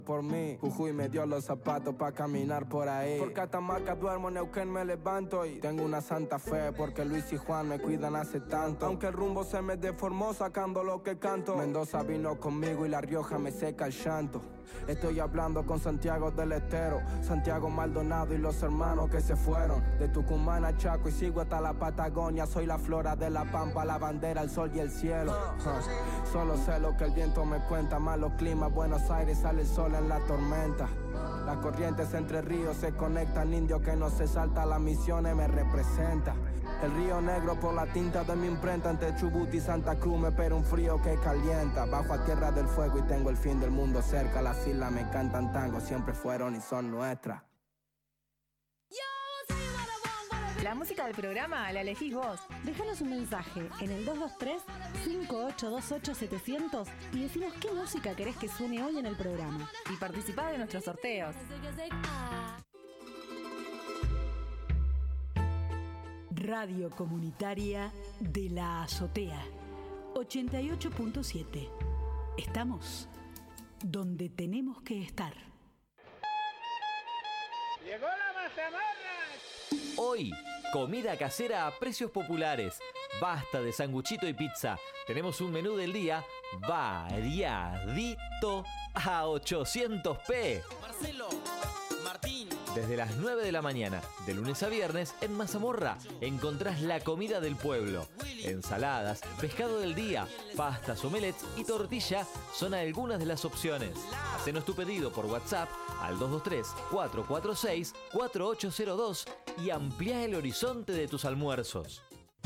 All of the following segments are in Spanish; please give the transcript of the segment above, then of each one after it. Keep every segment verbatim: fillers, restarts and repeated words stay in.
por mí. Jujuy me dio los zapatos pa' caminar por ahí. Por Catamarca duermo, Neuquén me levanto y tengo una santa fe porque Luis y Juan me cuidan hace tanto. Aunque el rumbo se me deformó sacando lo que canto. Mendoza vino conmigo y La Rioja me seca el llanto. Estoy hablando con Santiago del Estero, Santiago Maldonado y los hermanos que se fueron. De Tucumán a Chaco y sigo hasta la Patagonia. Soy la flora de la pampa, la bandera, el sol y el cielo. uh, Solo sé lo que el viento me cuenta. Malos climas, Buenos Aires sale el sol en la tormenta. Las corrientes entre ríos se conectan. Indio que no se salta las misiones me representa. El río Negro por la tinta de mi imprenta. Entre Chubut y Santa Cruz me espera un frío que calienta. Bajo a Tierra del Fuego y tengo el fin del mundo cerca. Las islas me cantan tango, siempre fueron y son nuestras. La música del programa la elegís vos. Déjanos un mensaje en el dos dos tres, cinco ocho dos ocho, setecientos y decinos qué música querés que suene hoy en el programa. Y participá de nuestros sorteos. Radio Comunitaria de la Azotea ochenta y ocho punto siete. Estamos donde tenemos que estar. ¡Llegó la mazamorra! Hoy, comida casera a precios populares. Basta de sanguchito y pizza. Tenemos un menú del día variadito a ochocientos pesos. Marcelo, Martín. Desde las nueve de la mañana, de lunes a viernes, en Mazamorra encontrás la comida del pueblo. Ensaladas, pescado del día, pastas, omelets y tortilla son algunas de las opciones. Hacenos tu pedido por WhatsApp al dos dos tres, cuatro cuatro seis, cuatro ocho cero dos y amplía el horizonte de tus almuerzos.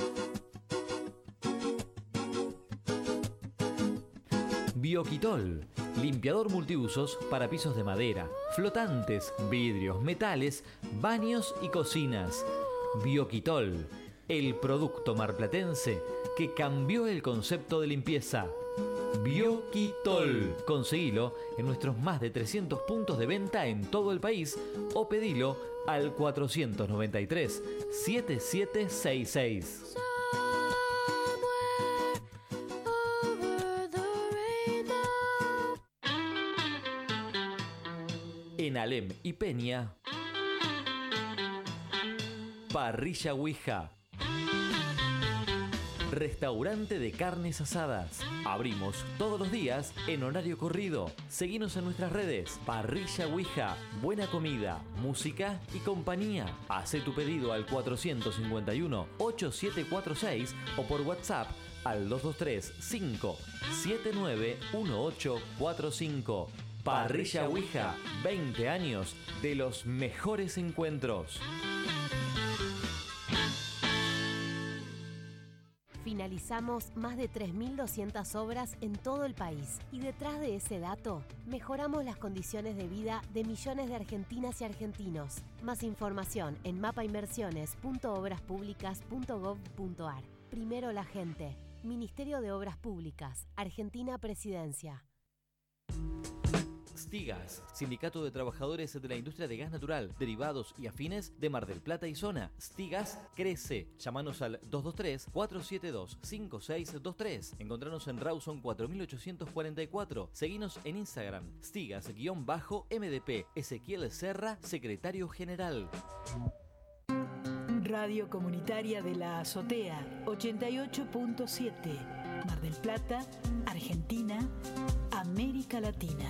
Bioquitol, limpiador multiusos para pisos de madera, flotantes, vidrios, metales, baños y cocinas. Bioquitol, el producto marplatense que cambió el concepto de limpieza. Bioquitol. Conseguilo en nuestros más de trescientos puntos de venta en todo el país o pedilo al cuatrocientos noventa y tres, setenta y siete sesenta y seis. En Alem y Peña, Parrilla Ouija. Restaurante de carnes asadas. Abrimos todos los días en horario corrido. Seguinos en nuestras redes. Parrilla Ouija. Buena comida, música y compañía. Hacé tu pedido al cuatrocientos cincuenta y uno, ochenta y siete cuarenta y seis o por WhatsApp al dos dos tres, cinco siete nueve, uno ocho cuatro cinco. Parrilla Ouija. veinte años de los mejores encuentros. Finalizamos más de tres mil doscientas obras en todo el país y detrás de ese dato mejoramos las condiciones de vida de millones de argentinas y argentinos. Más información en mapa inversiones punto obras públicas punto gov punto ar. Primero la gente. Ministerio de Obras Públicas. Argentina Presidencia. Stigas, Sindicato de Trabajadores de la Industria de Gas Natural, Derivados y Afines de Mar del Plata y Zona. Stigas crece. Llámanos al dos dos tres, cuatro siete dos, cinco seis dos tres. Encontranos en Rawson cuatro mil ochocientos cuarenta y cuatro. Seguinos en Instagram. Stigas-M D P. Ezequiel Serra, Secretario General. Radio Comunitaria de la Azotea ochenta y ocho punto siete. Mar del Plata, Argentina, América Latina.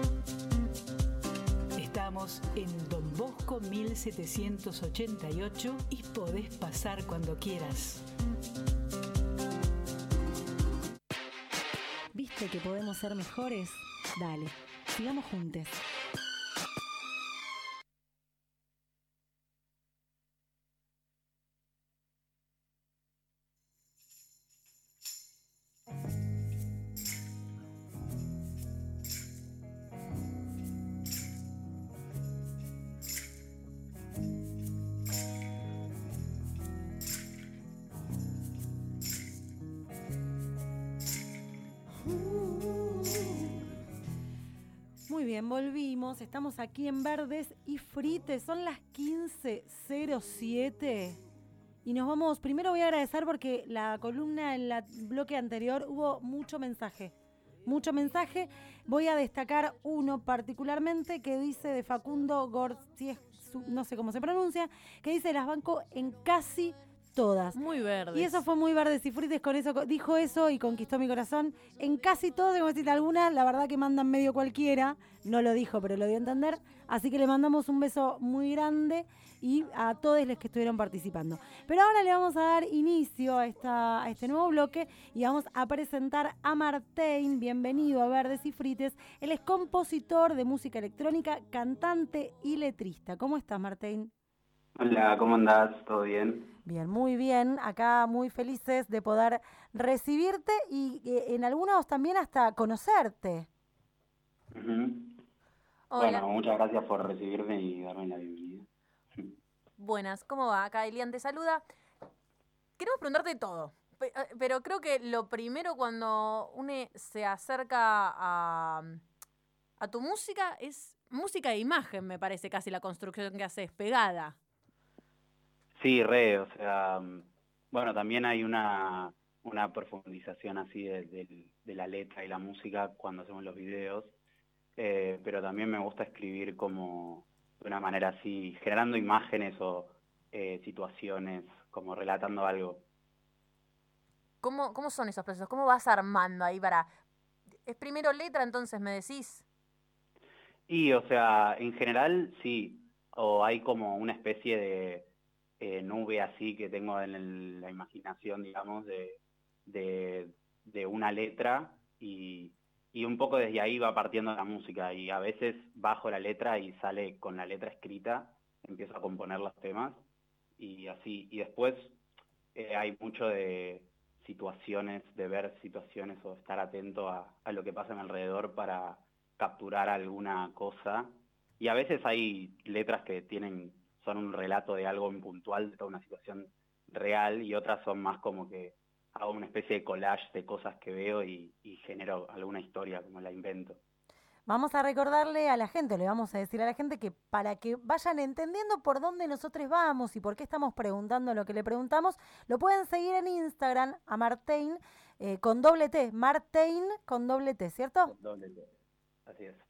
Estamos en Don Bosco mil setecientos ochenta y ocho y podés pasar cuando quieras. ¿Viste que podemos ser mejores? Dale, sigamos juntos. Muy bien, volvimos. Estamos aquí en Verdes y Frites. Son las quince cero siete. Y nos vamos. Primero voy a agradecer porque la columna en el bloque anterior hubo mucho mensaje. Mucho mensaje. voy a destacar uno particularmente que dice de Facundo Gortiezu, no sé cómo se pronuncia, que dice las banco en casi todas. Muy verdes. Y eso fue muy Verdes y Frites, con eso dijo eso y conquistó mi corazón. En casi todas, como decirte algunas, la verdad que mandan medio cualquiera, no lo dijo, pero lo dio a entender, así que le mandamos un beso muy grande y a todos los que estuvieron participando. Pero ahora le vamos a dar inicio a, esta, a este nuevo bloque y vamos a presentar a Martín. Bienvenido a Verdes y Frites. Él es compositor de música electrónica, cantante y letrista. ¿Cómo estás, Martín? Hola, ¿cómo andás? ¿Todo bien? Bien, muy bien. Acá muy felices de poder recibirte y eh, en algunos también hasta conocerte. Uh-huh. Hola. Bueno, muchas gracias por recibirme y darme la bienvenida. Buenas, ¿cómo va? Acá Elian te saluda. Queremos preguntarte todo, pero creo que lo primero cuando uno se acerca a, a tu música es música e imagen, me parece casi la construcción que haces, pegada. Sí, re, o sea, bueno, también hay una, una profundización así de, de, de la letra y la música cuando hacemos los videos, eh, pero también me gusta escribir como de una manera así, generando imágenes o eh, situaciones, como relatando algo. ¿Cómo, ¿Cómo son esos procesos? ¿Cómo vas armando ahí para...? ¿Es primero letra, entonces, me decís? Y, o sea, en general, sí, o hay como una especie de eh, nube así que tengo en el, la imaginación, digamos, de, de, de una letra y, y un poco desde ahí va partiendo la música y a veces bajo la letra y sale con la letra escrita, empiezo a componer los temas y así, y después eh, hay mucho de situaciones, de ver situaciones o estar atento a, a lo que pasa a mi alrededor para capturar alguna cosa, y a veces hay letras que tienen, son un relato de algo impuntual, de toda una situación real, y otras son más como que hago una especie de collage de cosas que veo y, y genero alguna historia, como la invento. Vamos a recordarle a la gente, le vamos a decir a la gente que para que vayan entendiendo por dónde nosotros vamos y por qué estamos preguntando lo que le preguntamos, lo pueden seguir en Instagram a Martín eh, con doble T, Martín con doble T, ¿cierto? Con doble T, así es.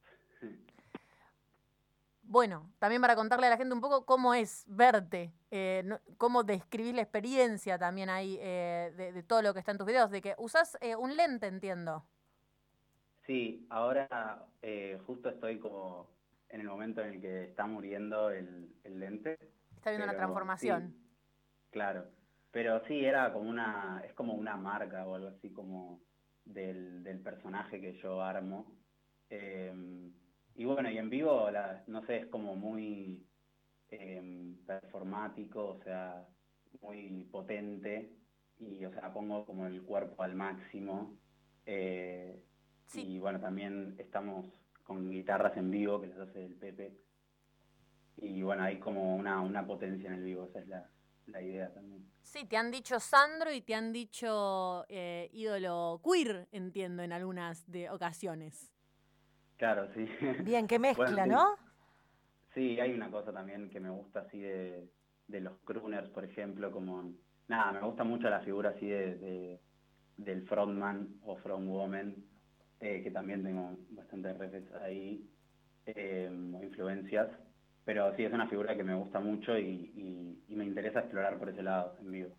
Bueno, también para contarle a la gente un poco cómo es verte, eh, no, cómo describir la experiencia también ahí eh, de, de todo lo que está en tus videos, de que usás eh, un lente, entiendo. Sí, ahora eh, justo estoy como en el momento en el que está muriendo el, el lente. Está viendo pero, una transformación. Sí, claro, pero sí, era como una, es como una marca o algo así como del, del personaje que yo armo. Eh, y bueno, y en vivo, la, no sé, es como muy eh, performático, o sea, muy potente, y o sea, pongo como el cuerpo al máximo. Eh, sí. Y bueno, también estamos con guitarras en vivo, que las hace el Pepe. Y bueno, hay como una, una potencia en el vivo, esa es la, la idea también. Sí, te han dicho Sandro y te han dicho eh, ídolo queer, entiendo, en algunas de ocasiones. Claro, sí. Bien, qué mezcla, bueno, sí. ¿no? Sí, hay una cosa también que me gusta así de, de los crooners, por ejemplo, como... Nada, me gusta mucho la figura así de, de del frontman o frontwoman, eh, que también tengo bastantes referencias ahí, eh, o influencias, pero sí es una figura que me gusta mucho y, y, y me interesa explorar por ese lado en vivo.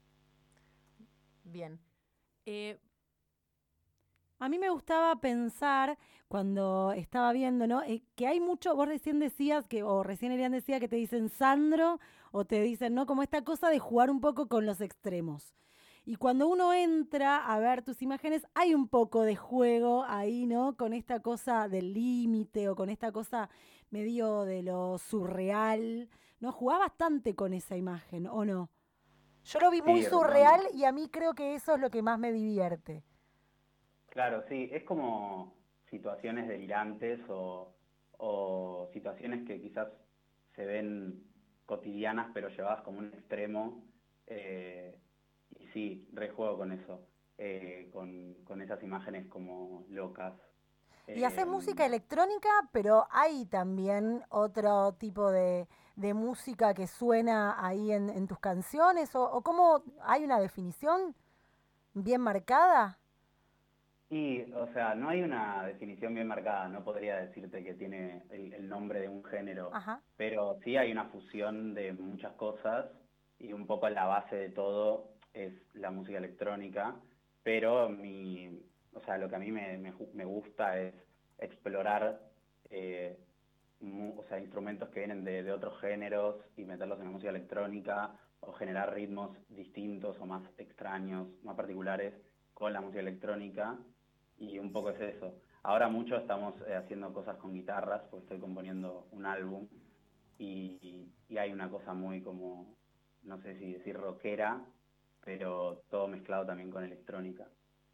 Bien. Eh... A mí me gustaba pensar, cuando estaba viendo, ¿no? Eh, que hay mucho, vos recién decías, que o recién Elian decía que te dicen Sandro, o te dicen, ¿no? Como esta cosa de jugar un poco con los extremos. Y cuando uno entra a ver tus imágenes, hay un poco de juego ahí, ¿no? Con esta cosa del límite o con esta cosa medio de lo surreal, ¿no? Jugás bastante con esa imagen, ¿o no? Yo lo vi muy sí, surreal y a mí creo que eso es lo que más me divierte. Claro, sí, es como situaciones delirantes o, o situaciones que quizás se ven cotidianas pero llevadas como un extremo, eh, y sí, rejuego con eso, eh, con, con esas imágenes como locas. Y haces eh, música electrónica, pero hay también otro tipo de, de música que suena ahí en, en tus canciones, o, o cómo hay una definición bien marcada. Y, o sea, no hay una definición bien marcada, no podría decirte que tiene el, el nombre de un género, Ajá. pero sí hay una fusión de muchas cosas y un poco la base de todo es la música electrónica, pero mi, o sea, lo que a mí me, me, me gusta es explorar eh, mu- o sea, instrumentos que vienen de, de otros géneros y meterlos en la música electrónica o generar ritmos distintos o más extraños, más particulares con la música electrónica. Y un poco es eso. Ahora mucho estamos eh, haciendo cosas con guitarras, porque estoy componiendo un álbum y, y, y hay una cosa muy como, no sé si decir rockera, pero todo mezclado también con electrónica.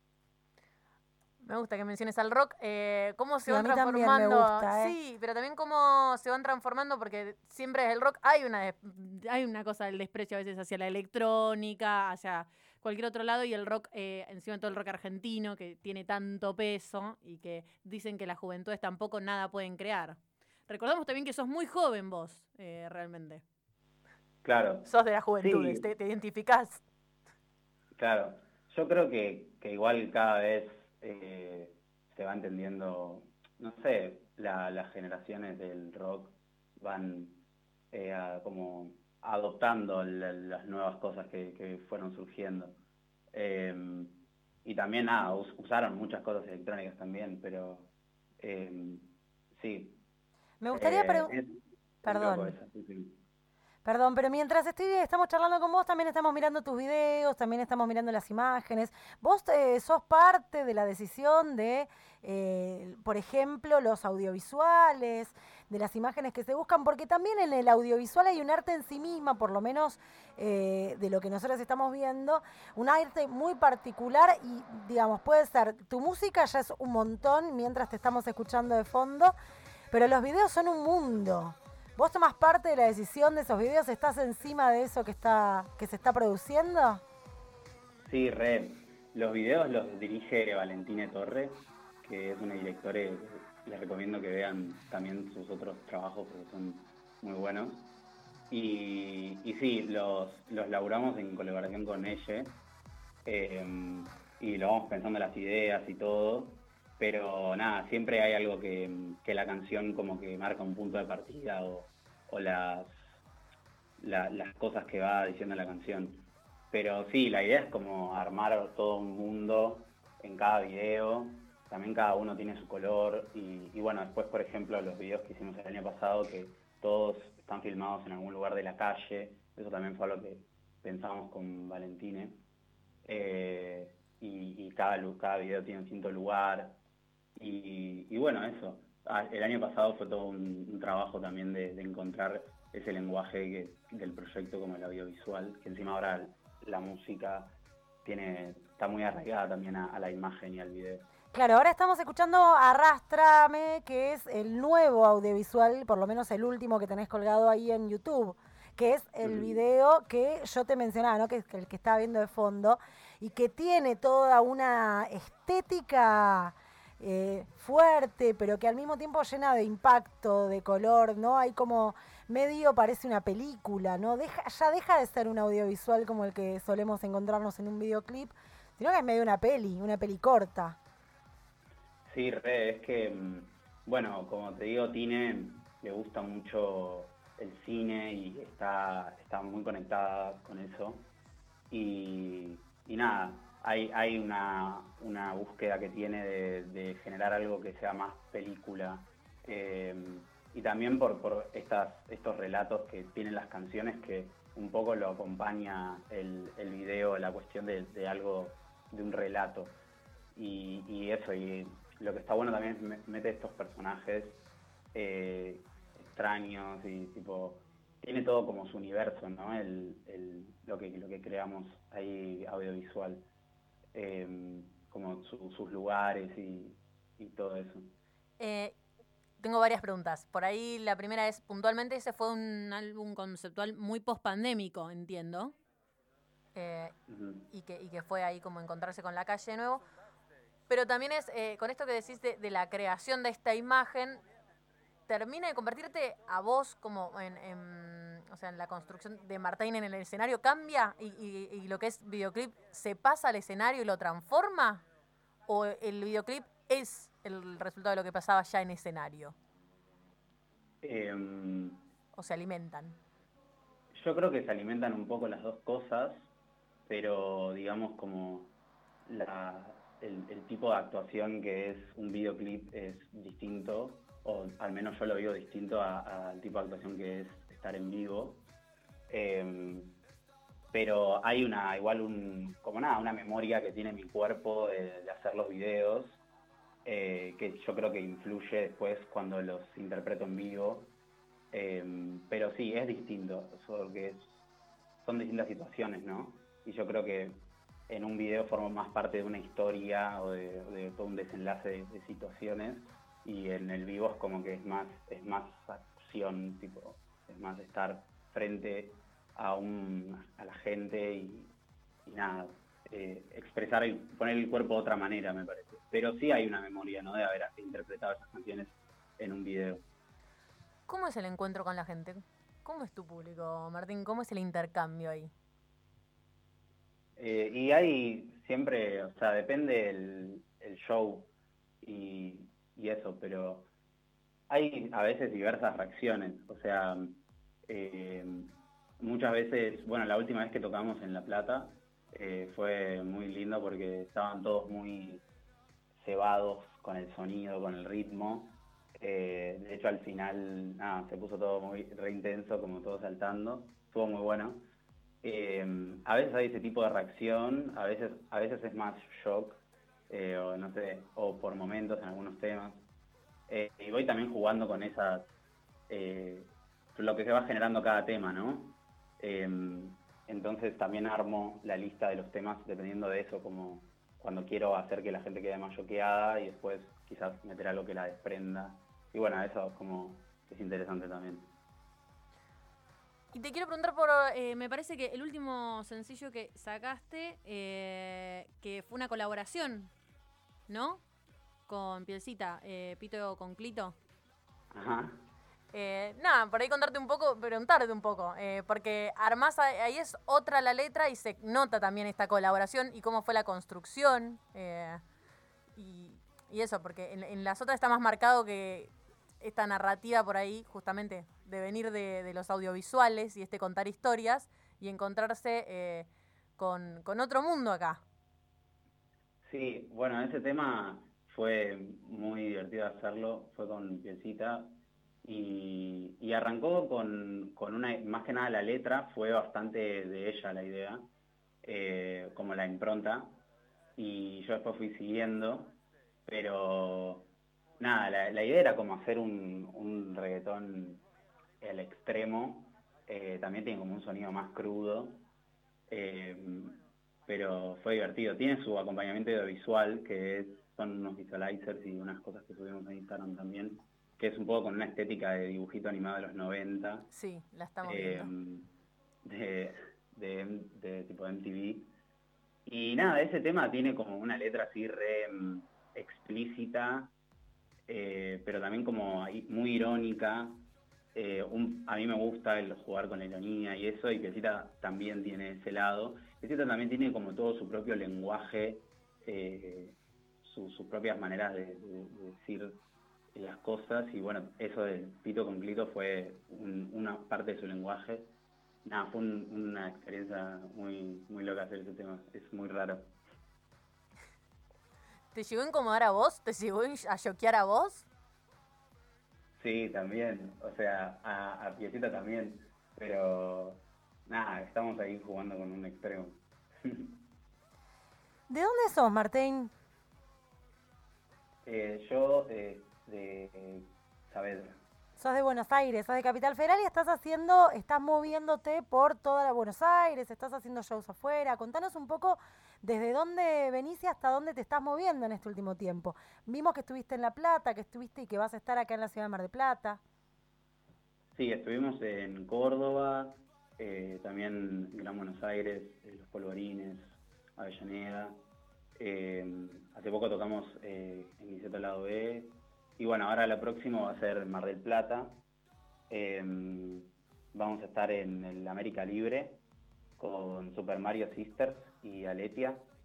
Me gusta que menciones al rock. Eh, ¿Cómo se Y a van mí también me transformando? gusta, ¿eh? Sí, pero también cómo se van transformando, porque siempre es el rock. Hay una, des- hay una cosa del desprecio a veces hacia la electrónica, hacia cualquier otro lado, y el rock, eh, encima de todo el rock argentino, que tiene tanto peso y que dicen que las juventudes tampoco nada pueden crear. Recordamos también que sos muy joven vos, eh, realmente. Claro. Sos de las juventudes, Sí. te, te identificás. Claro, yo creo que, que igual cada vez eh, se va entendiendo, no sé, la- las generaciones del rock van eh, a- como adoptando la- las nuevas cosas que, que fueron surgiendo. Eh, y también, nada, us- usaron muchas cosas electrónicas también, pero eh, sí. Me gustaría eh, preguntar... es, es Perdón. loco eso, sí, sí. Perdón, pero mientras estoy, estamos charlando con vos, también estamos mirando tus videos, también estamos mirando las imágenes. Vos eh, sos parte de la decisión de, eh, por ejemplo, los audiovisuales, de las imágenes que se buscan, porque también en el audiovisual hay un arte en sí misma, por lo menos eh, de lo que nosotros estamos viendo, un arte muy particular y, digamos, puede ser, tu música ya es un montón mientras te estamos escuchando de fondo, pero los videos son un mundo. ¿Vos tomás parte de la decisión de esos videos? ¿Estás encima de eso que está que se está produciendo? Sí, re. Los videos los dirige Valentine Torre, que es una directora que les recomiendo que vean también sus otros trabajos porque son muy buenos. Y, y sí, los, los laburamos en colaboración con ella eh, y lo vamos pensando las ideas y todo, pero nada, siempre hay algo que, que la canción como que marca un punto de partida o, o las, la- las cosas que va diciendo la canción. Pero sí, la idea es como armar todo un mundo en cada video, también cada uno tiene su color y, y bueno, después por ejemplo los videos que hicimos el año pasado que todos están filmados en algún lugar de la calle, eso también fue algo que pensamos con Valentine. Eh, y, y cada, lu- cada video tiene un distinto lugar. Y, y bueno, eso. Ah, el año pasado fue todo un, un trabajo también de, de encontrar ese lenguaje que- del proyecto como el audiovisual, que encima ahora la música tiene está muy arraigada también a, a la imagen y al video. Claro, ahora estamos escuchando Arrástrame, que es el nuevo audiovisual, por lo menos el último que tenés colgado ahí en YouTube, que es el Ujú. video que yo te mencionaba, ¿no? Que es el que estaba viendo de fondo, y que tiene toda una estética eh, fuerte, pero que al mismo tiempo llena de impacto, de color, ¿no? Hay como medio parece una película, ¿no? Deja, ya deja de ser un audiovisual como el que solemos encontrarnos en un videoclip, sino que es medio una peli, una peli corta. Sí, re, es que, mm, bueno, como te digo, Tine le gusta mucho el cine y está, está muy conectada con eso. Y, y nada, hay, hay una, una búsqueda que tiene de, de generar algo que sea más película. eh, y también por, por estas, estos relatos que tienen las canciones que un poco lo acompaña el, el video, la cuestión de, de algo, de un relato. Y, y eso, y lo que está bueno también es me- mete estos personajes eh, extraños y tipo, tiene todo como su universo, ¿no? El, el, lo que lo que creamos ahí audiovisual, eh, como su- sus lugares y, y todo eso. Eh, tengo varias preguntas. Por ahí la primera es, puntualmente ese fue un álbum conceptual muy pospandémico, entiendo. Eh, Ujú. y, que, y que fue ahí como encontrarse con la calle de nuevo. Pero también es, eh, con esto que decís de, de la creación de esta imagen, termina de convertirte a vos como en, en- o sea, en la construcción de Martín en el escenario, cambia y, y- y lo que es videoclip se pasa al escenario y lo transforma, ¿O el videoclip es el resultado de lo que pasaba ya en escenario? Eh, ¿O se alimentan? yo creo que se alimentan un poco las dos cosas, pero digamos como la, el, el tipo de actuación que es un videoclip es distinto, o al menos yo lo veo distinto al tipo de actuación que es estar en vivo. Eh, pero hay una, igual un, como nada, una memoria que tiene mi cuerpo de, de hacer los videos, eh, que yo creo que influye después cuando los interpreto en vivo. Eh, pero sí, es distinto, porque es, son distintas situaciones, ¿no? Y yo creo que en un video formo más parte de una historia o de, de todo un desenlace de, de situaciones, y en el vivo es como que es más, es más acción, tipo, es más estar frente a un a la gente y, y nada, eh, expresar y poner el cuerpo de otra manera, me parece. Pero sí hay una memoria, ¿no?, de haber interpretado esas canciones en un video. ¿Cómo es el encuentro con la gente? ¿Cómo es tu público, Martín? ¿Cómo es el intercambio ahí? Eh, y hay siempre, o sea, depende el, el show y, y eso, pero hay a veces diversas reacciones. O sea, eh, muchas veces, bueno, la última vez que tocamos en La Plata eh, fue muy lindo porque estaban todos muy cebados con el sonido, con el ritmo. Eh, de hecho, al final, nada, se puso todo muy re intenso, como todo saltando. Estuvo muy bueno. Eh, a veces hay ese tipo de reacción, a veces, a veces es más shock, eh, o no sé, o por momentos en algunos temas. Eh, y voy también jugando con esas, eh, lo que se va generando cada tema, ¿no? Eh, entonces también armo la lista de los temas dependiendo de eso, como cuando quiero hacer que la gente quede más choqueada y después quizás meter algo que la desprenda. Y bueno, eso como es interesante también. Y te quiero preguntar por, eh, me parece que el último sencillo que sacaste, eh, que fue una colaboración, ¿no? Con Pielcita, eh, Pito con Clito. Ajá. Eh, nada, por ahí contarte un poco, preguntarte un poco, eh, porque armás, ahí es otra la letra y se nota también esta colaboración y cómo fue la construcción. Eh, y, y eso, porque en, en las otras está más marcado que esta narrativa por ahí, justamente, de venir de, de los audiovisuales y este contar historias y encontrarse eh, con, con otro mundo acá. Sí, bueno, ese tema fue muy divertido hacerlo, fue con Pielcita y, y arrancó con, con una, más que nada la letra, fue bastante de ella la idea, eh, como la impronta, y yo después fui siguiendo, pero nada, la, la idea era como hacer un, un reggaetón al extremo, eh, también tiene como un sonido más crudo, eh, pero fue divertido. Tiene su acompañamiento audiovisual, que es, son unos visualizers y unas cosas que subimos a Instagram también, que es un poco con una estética de dibujito animado de los noventa. Sí, la estamos eh, viendo. De, de, de tipo M T V. Y nada, ese tema tiene como una letra así re um, explícita, eh, pero también como muy irónica. Eh, un, a mí me gusta el jugar con la ironía y eso, y Pielcita también tiene ese lado. Pielcita también tiene como todo su propio lenguaje, eh, su, sus propias maneras de, de, de decir las cosas, y bueno, eso del Pito con Clito fue un, una parte de su lenguaje. Nada, fue un, una experiencia muy, muy loca hacer ese tema, es muy raro. ¿Te llegó a incomodar a vos? ¿Te llegó a choquear a vos? Sí, también, o sea, a, a Pielcita también, pero nada, estamos ahí jugando con un extremo. ¿De dónde sos, Martín? Eh, yo eh, de Saavedra. Sos de Buenos Aires, sos de Capital Federal y estás haciendo, estás moviéndote por toda la Buenos Aires, estás haciendo shows afuera. Contanos un poco desde dónde venís y hasta dónde te estás moviendo en este último tiempo. Vimos que estuviste en La Plata, que estuviste y que vas a estar acá en la ciudad de Mar del Plata. Sí, estuvimos en Córdoba, eh, también en Gran Buenos Aires, eh, Los Polvorines, Avellaneda. Eh, hace poco tocamos eh, en Niceto Lado B. Y bueno, ahora lo próximo va a ser Mar del Plata. Eh, vamos a estar en el América Libre con Super Mario Sisters y Aletia.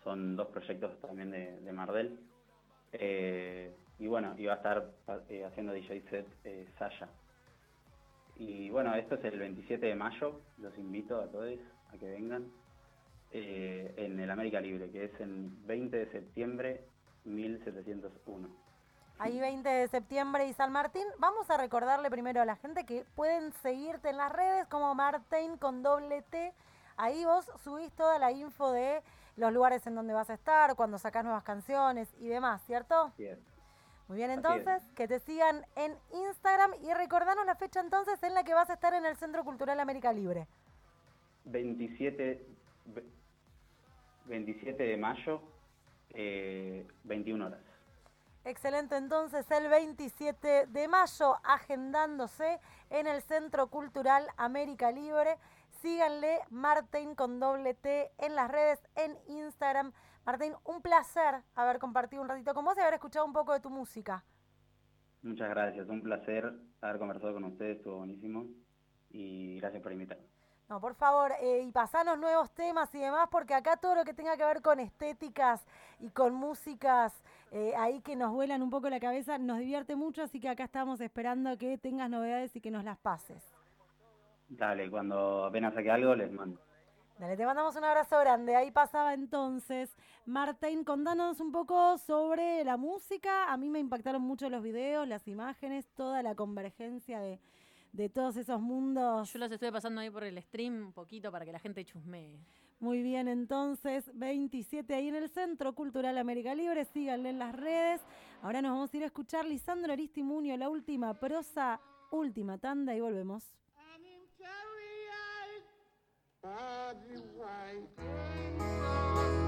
son dos proyectos también de, de Mardel. Eh, y bueno, iba a estar eh, haciendo D J set eh, Saya. Y bueno, esto es el veintisiete de mayo, los invito a todos a que vengan, eh, en el América Libre, que es en veinte de septiembre mil setecientos uno. Ahí veinte de septiembre y San Martín. Vamos a recordarle primero a la gente que pueden seguirte en las redes como Martín con doble T. Ahí vos subís toda la info de los lugares en donde vas a estar, cuando sacás nuevas canciones y demás, ¿cierto? Sí. Muy bien, entonces, que te sigan en Instagram y recordanos la fecha entonces en la que vas a estar en el Centro Cultural América Libre. veintisiete, veintisiete de mayo, eh, veintiuna horas. Excelente, entonces el veintisiete de mayo, agendándose en el Centro Cultural América Libre. Síganle, Martín con doble T en las redes, en Instagram. Martín, un placer haber compartido un ratito con vos y haber escuchado un poco de tu música. Muchas gracias, un placer haber conversado con ustedes, estuvo buenísimo y gracias por invitarme. No, por favor, eh, y pasanos nuevos temas y demás, porque acá todo lo que tenga que ver con estéticas y con músicas eh, ahí que nos vuelan un poco la cabeza, nos divierte mucho, así que acá estamos esperando que tengas novedades y que nos las pases. Dale, cuando apenas saque algo les mando. Dale, te mandamos un abrazo grande. Ahí pasaba entonces Martín, contanos un poco sobre la música. A mí me impactaron mucho los videos, las imágenes, toda la convergencia de... de todos esos mundos. Yo los estoy pasando ahí por el stream un poquito para que la gente chusmee. Muy bien, entonces, veintisiete ahí en el Centro Cultural América Libre, síganle en las redes. Ahora nos vamos a ir a escuchar Lisandro Aristimuño, la última prosa, última tanda y volvemos. I'm